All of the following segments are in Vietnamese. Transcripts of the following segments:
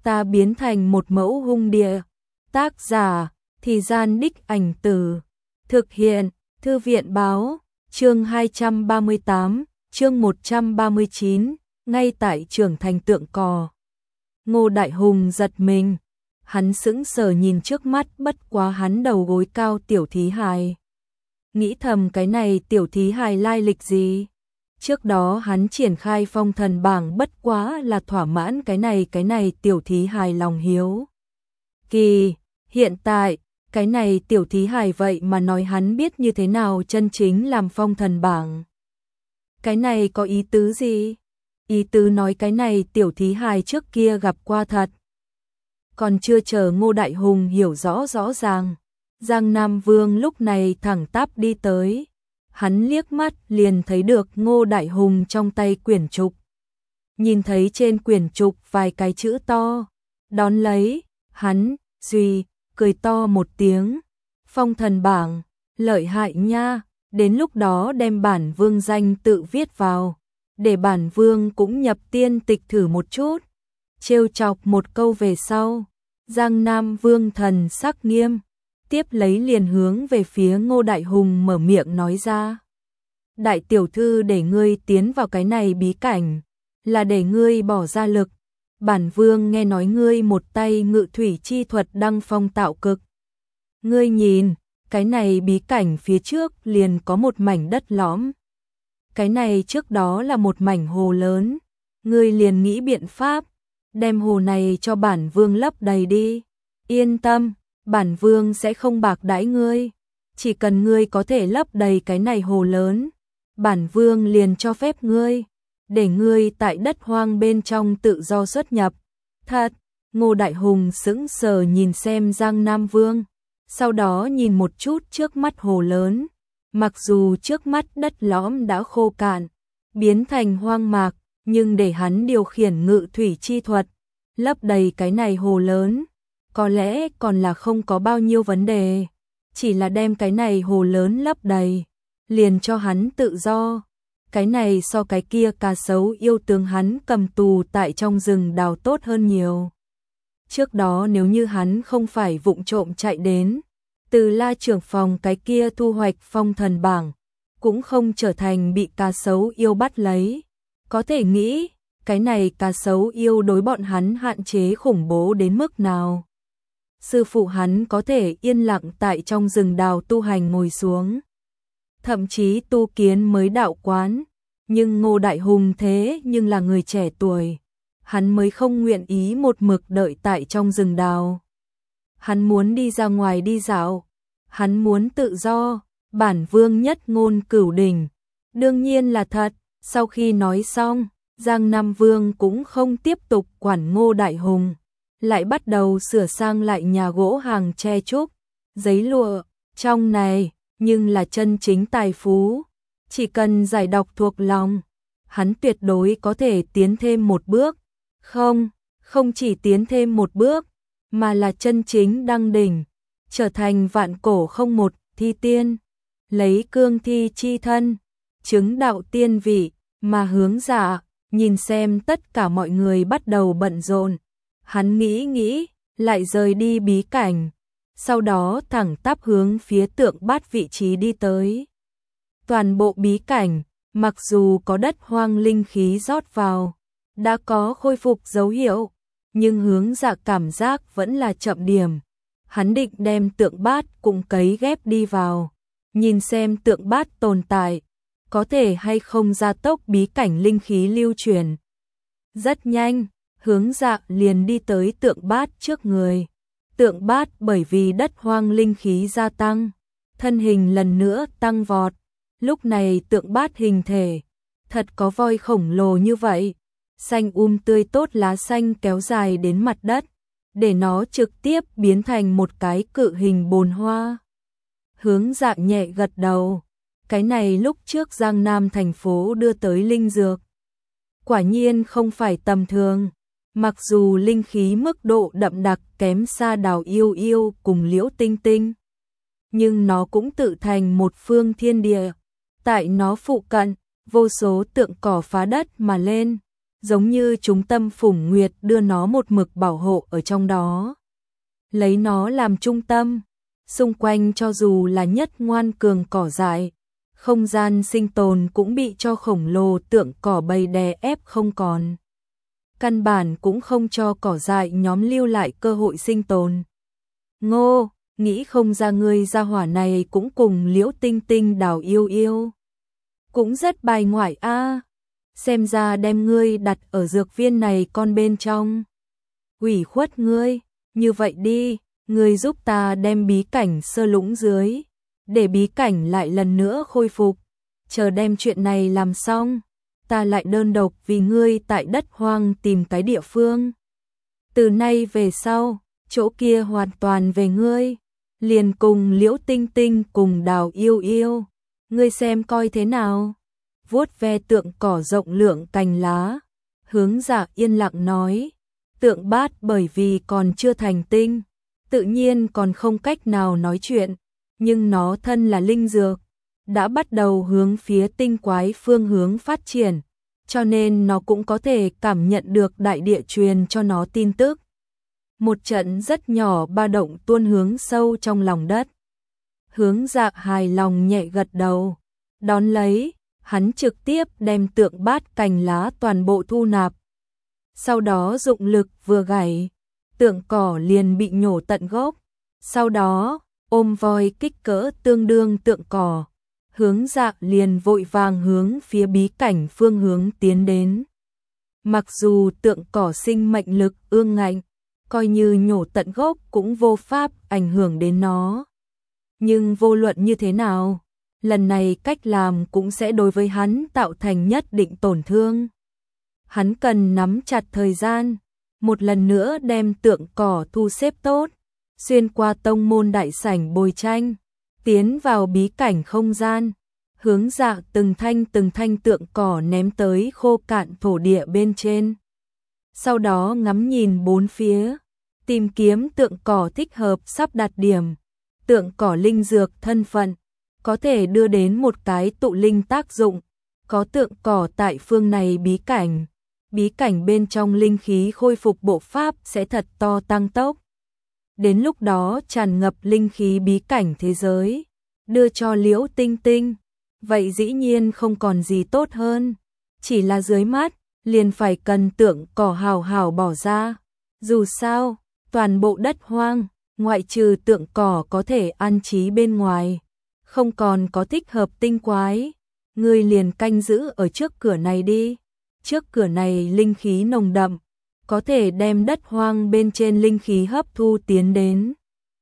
ta biến thành một mẫu hung địa. Tác giả, Thì Gian Đích Ảnh Từ. Thực hiện, Thư viện báo, chương 238, chương 139, ngay tại trưởng thành Tượng Cò. Ngô Đại Hùng giật mình, hắn sững sờ nhìn trước mắt bất quá hắn đầu gối cao tiểu thí hài. Nghĩ thầm cái này tiểu thí hài lai lịch gì? Trước đó hắn triển khai phong thần bảng bất quá là thỏa mãn cái này tiểu thí hài lòng hiếu. Kỳ, hiện tại, cái này tiểu thí hài vậy mà nói hắn biết như thế nào chân chính làm phong thần bảng. Cái này có ý tứ gì? Ý tứ nói cái này tiểu thí hài trước kia gặp qua thật. Còn chưa chờ Ngô Đại Hùng hiểu rõ ràng, Giang Nam Vương lúc này thẳng tắp đi tới. Hắn liếc mắt liền thấy được Ngô Đại Hùng trong tay quyển trục. Nhìn thấy trên quyển trục vài cái chữ to. Đón lấy, hắn, cười to một tiếng. Phong thần bảng, lợi hại nha, đến lúc đó đem bản vương danh tự viết vào. Để bản vương cũng nhập tiên tịch thử một chút. Trêu chọc một câu về sau, Giang Nam Vương thần sắc nghiêm. Tiếp lấy liền hướng về phía Ngô Đại Hùng mở miệng nói ra. Đại tiểu thư để ngươi tiến vào cái này bí cảnh, là để ngươi bỏ ra lực. Bản vương nghe nói ngươi một tay ngự thủy chi thuật đăng phong tạo cực. Ngươi nhìn, cái này bí cảnh phía trước liền có một mảnh đất lõm. Cái này trước đó là một mảnh hồ lớn. Ngươi liền nghĩ biện pháp, đem hồ này cho bản vương lấp đầy đi. Yên tâm, bản vương sẽ không bạc đãi ngươi. Chỉ cần ngươi có thể lấp đầy cái này hồ lớn, bản vương liền cho phép ngươi, để ngươi tại đất hoang bên trong tự do xuất nhập. Thật, Ngô Đại Hùng sững sờ nhìn xem Giang Nam Vương, sau đó nhìn một chút trước mắt hồ lớn. Mặc dù trước mắt đất lõm đã khô cạn, biến thành hoang mạc, nhưng để hắn điều khiển ngự thủy chi thuật, lấp đầy cái này hồ lớn, có lẽ còn là không có bao nhiêu vấn đề. Chỉ là đem cái này hồ lớn lấp đầy, liền cho hắn tự do. Cái này so cái kia cá sấu yêu tướng hắn cầm tù tại trong rừng đào tốt hơn nhiều. Trước đó nếu như hắn không phải vụng trộm chạy đến, từ La trưởng phòng cái kia thu hoạch phong thần bảng, cũng không trở thành bị cá sấu yêu bắt lấy. Có thể nghĩ, cái này cá sấu yêu đối bọn hắn hạn chế khủng bố đến mức nào. Sư phụ hắn có thể yên lặng tại trong rừng đào tu hành ngồi xuống, thậm chí tu kiến mới đạo quán. Nhưng Ngô Đại Hùng thế nhưng là người trẻ tuổi, hắn mới không nguyện ý một mực đợi tại trong rừng đào. Hắn muốn đi ra ngoài đi dạo, hắn muốn tự do, bản vương nhất ngôn cửu đỉnh. Đương nhiên là thật. Sau khi nói xong, Giang Nam Vương cũng không tiếp tục quản Ngô Đại Hùng, lại bắt đầu sửa sang lại nhà gỗ hàng tre trúc, giấy lụa. Trong này, nhưng là chân chính tài phú. Chỉ cần giải đọc thuộc lòng, hắn tuyệt đối có thể tiến thêm một bước. Không chỉ tiến thêm một bước, mà là chân chính đăng đỉnh, trở thành vạn cổ không một thi tiên, lấy cương thi chi thân, chứng đạo tiên vị. Mà Hướng Dạ, nhìn xem tất cả mọi người bắt đầu bận rộn, hắn nghĩ, lại rời đi bí cảnh, sau đó thẳng tắp hướng phía Tượng Bát vị trí đi tới. Toàn bộ bí cảnh, mặc dù có đất hoang linh khí rót vào, đã có khôi phục dấu hiệu, nhưng Hướng Dạ cảm giác vẫn là chậm điểm. Hắn định đem Tượng Bát cũng cấy ghép đi vào, nhìn xem Tượng Bát tồn tại có thể hay không gia tốc bí cảnh linh khí lưu truyền. Rất nhanh, Hướng Dạ liền đi tới Tượng Bát trước người. Tượng Bát bởi vì đất hoang linh khí gia tăng, thân hình lần nữa tăng vọt. Lúc này Tượng Bát hình thể thật có voi khổng lồ như vậy, xanh tươi tốt lá xanh kéo dài đến mặt đất, để nó trực tiếp biến thành một cái cự hình bồn hoa. Hướng Dạ nhẹ gật đầu. Cái này lúc trước Giang Nam thành phố đưa tới linh dược, quả nhiên không phải tầm thường. Mặc dù linh khí mức độ đậm đặc kém xa Đào Yêu Yêu cùng Liễu Tinh Tinh, nhưng nó cũng tự thành một phương thiên địa. Tại nó phụ cận, vô số tượng cỏ phá đất mà lên, giống như chúng Tâm Phủng Nguyệt đưa nó một mực bảo hộ ở trong đó. Lấy nó làm trung tâm, xung quanh cho dù là nhất ngoan cường cỏ dại, không gian sinh tồn cũng bị cho khổng lồ tượng cỏ bầy đè ép không còn. Căn bản cũng không cho cỏ dại nhóm lưu lại cơ hội sinh tồn. Ngô, nghĩ không ra ngươi gia hỏa này cũng cùng Liễu Tinh Tinh Đào yêu yêu. Cũng rất bài ngoại a. Xem ra đem ngươi đặt ở dược viên này con bên trong. Ủy khuất ngươi, như vậy đi, ngươi giúp ta đem bí cảnh sơ lũng dưới, để bí cảnh lại lần nữa khôi phục, chờ đem chuyện này làm xong, ta lại đơn độc vì ngươi tại đất hoang tìm cái địa phương. Từ nay về sau, chỗ kia hoàn toàn về ngươi, liền cùng Liễu Tinh Tinh cùng Đào yêu yêu, ngươi xem coi thế nào. Vuốt ve tượng cỏ rộng lượng cành lá, Hướng Dạ yên lặng nói, tượng bát bởi vì còn chưa thành tinh, tự nhiên còn không cách nào nói chuyện, nhưng nó thân là linh dược, đã bắt đầu hướng phía tinh quái phương hướng phát triển, cho nên nó cũng có thể cảm nhận được đại địa truyền cho nó tin tức. Một trận rất nhỏ ba động tuôn hướng sâu trong lòng đất. Hướng Dạ hài lòng nhẹ gật đầu, đón lấy, hắn trực tiếp đem tượng bát cành lá toàn bộ thu nạp. Sau đó dụng lực vừa gảy, tượng cỏ liền bị nhổ tận gốc. Sau đó, ôm voi kích cỡ tương đương tượng cỏ, Hướng Dạ liền vội vàng hướng phía bí cảnh phương hướng tiến đến. Mặc dù tượng cỏ sinh mệnh lực ương ngạnh, coi như nhổ tận gốc cũng vô pháp ảnh hưởng đến nó. Nhưng vô luận như thế nào, lần này cách làm cũng sẽ đối với hắn tạo thành nhất định tổn thương. Hắn cần nắm chặt thời gian, một lần nữa đem tượng cỏ thu xếp tốt, xuyên qua tông môn đại sảnh bồi tranh, tiến vào bí cảnh không gian, Hướng Dạ từng thanh tượng cỏ ném tới khô cạn thổ địa bên trên. Sau đó ngắm nhìn bốn phía, tìm kiếm tượng cỏ thích hợp sắp đặt điểm, tượng cỏ linh dược thân phận, có thể đưa đến một cái tụ linh tác dụng, có tượng cỏ tại phương này bí cảnh bên trong linh khí khôi phục bộ pháp sẽ thật to tăng tốc. Đến lúc đó tràn ngập linh khí bí cảnh thế giới, đưa cho Liễu Tinh Tinh, vậy dĩ nhiên không còn gì tốt hơn, chỉ là dưới mắt, liền phải cần tượng cỏ hào hào bỏ ra. Dù sao, toàn bộ đất hoang, ngoại trừ tượng cỏ có thể an trí bên ngoài, không còn có thích hợp tinh quái, ngươi liền canh giữ ở trước cửa này đi. Trước cửa này linh khí nồng đậm, có thể đem đất hoang bên trên linh khí hấp thu tiến đến.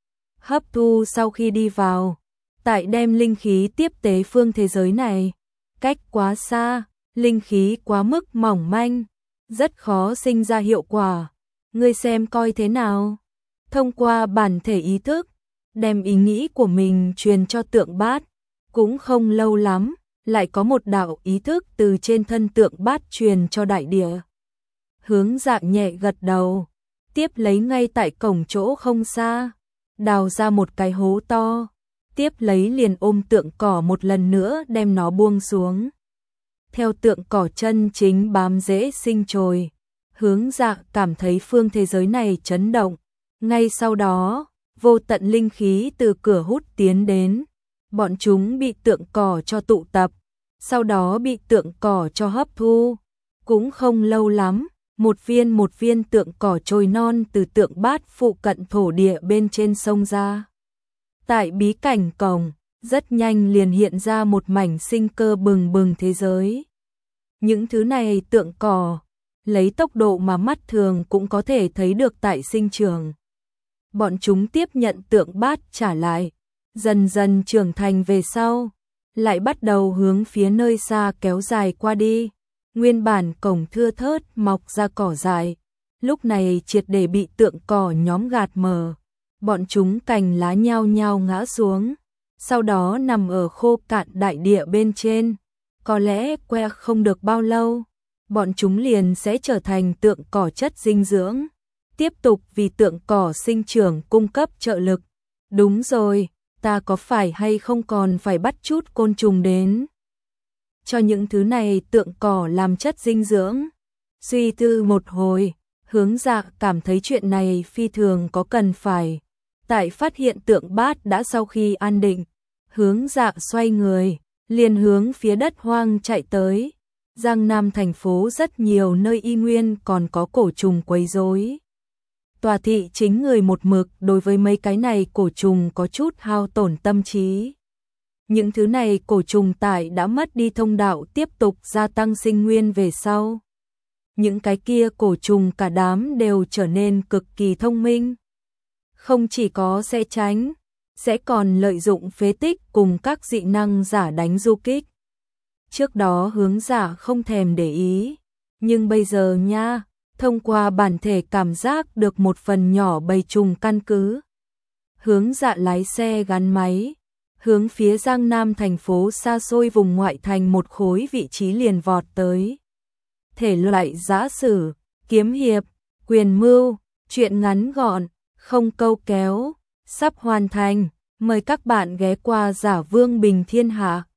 Hấp thu sau khi đi vào, tại đem linh khí tiếp tế phương thế giới này, cách quá xa, linh khí quá mức mỏng manh, rất khó sinh ra hiệu quả. Ngươi xem coi thế nào. Thông qua bản thể ý thức, đem ý nghĩ của mình truyền cho tượng bát, cũng không lâu lắm, lại có một đạo ý thức từ trên thân tượng bát truyền cho đại địa. Hướng Dạ nhẹ gật đầu, tiếp lấy ngay tại cổng chỗ không xa, đào ra một cái hố to, tiếp lấy liền ôm tượng cỏ một lần nữa đem nó buông xuống. Theo tượng cỏ chân chính bám rễ sinh trồi, Hướng Dạ cảm thấy phương thế giới này chấn động. Ngay sau đó, vô tận linh khí từ cửa hút tiến đến, bọn chúng bị tượng cỏ cho tụ tập, sau đó bị tượng cỏ cho hấp thu. Cũng không lâu lắm, một viên tượng cỏ trồi non từ tượng bát phụ cận thổ địa bên trên sông ra. Tại bí cảnh cổng, rất nhanh liền hiện ra một mảnh sinh cơ bừng bừng thế giới. Những thứ này tượng cỏ, lấy tốc độ mà mắt thường cũng có thể thấy được tại sinh trưởng. Bọn chúng tiếp nhận tượng bát trả lại, dần dần trưởng thành về sau, lại bắt đầu hướng phía nơi xa kéo dài qua đi. Nguyên bản cổng thưa thớt mọc ra cỏ dại, lúc này triệt để bị tượng cỏ nhóm gạt mờ. Bọn chúng cành lá nhao nhao ngã xuống, sau đó nằm ở khô cạn đại địa bên trên. Có lẽ que không được bao lâu, bọn chúng liền sẽ trở thành tượng cỏ chất dinh dưỡng, tiếp tục vì tượng cỏ sinh trưởng cung cấp trợ lực. Đúng rồi, ta có phải hay không còn phải bắt chút côn trùng đến cho những thứ này tượng cỏ làm chất dinh dưỡng? Suy tư một hồi, Hướng Dạ cảm thấy chuyện này phi thường có cần phải. Tại phát hiện tượng bát đã sau khi an định, Hướng Dạ xoay người, liền hướng phía đất hoang chạy tới. Giang Nam thành phố rất nhiều nơi y nguyên còn có cổ trùng quấy rối. Tòa thị chính người một mực đối với mấy cái này cổ trùng có chút hao tổn tâm trí. Những thứ này cổ trùng tại đã mất đi thông đạo tiếp tục gia tăng sinh nguyên về sau. Những cái kia cổ trùng cả đám đều trở nên cực kỳ thông minh. Không chỉ có sẽ tránh, sẽ còn lợi dụng phế tích cùng các dị năng giả đánh du kích. Trước đó Hướng Dạ không thèm để ý, nhưng bây giờ nha, thông qua bản thể cảm giác được một phần nhỏ bầy trùng căn cứ. Hướng Dạ lái xe gắn máy, hướng phía Giang Nam thành phố xa xôi vùng ngoại thành một khối vị trí liền vọt tới. Thể loại giã sử, kiếm hiệp, quyền mưu, truyện ngắn gọn, không câu kéo, sắp hoàn thành. Mời các bạn ghé qua Giả Vương Bình Thiên Hạ.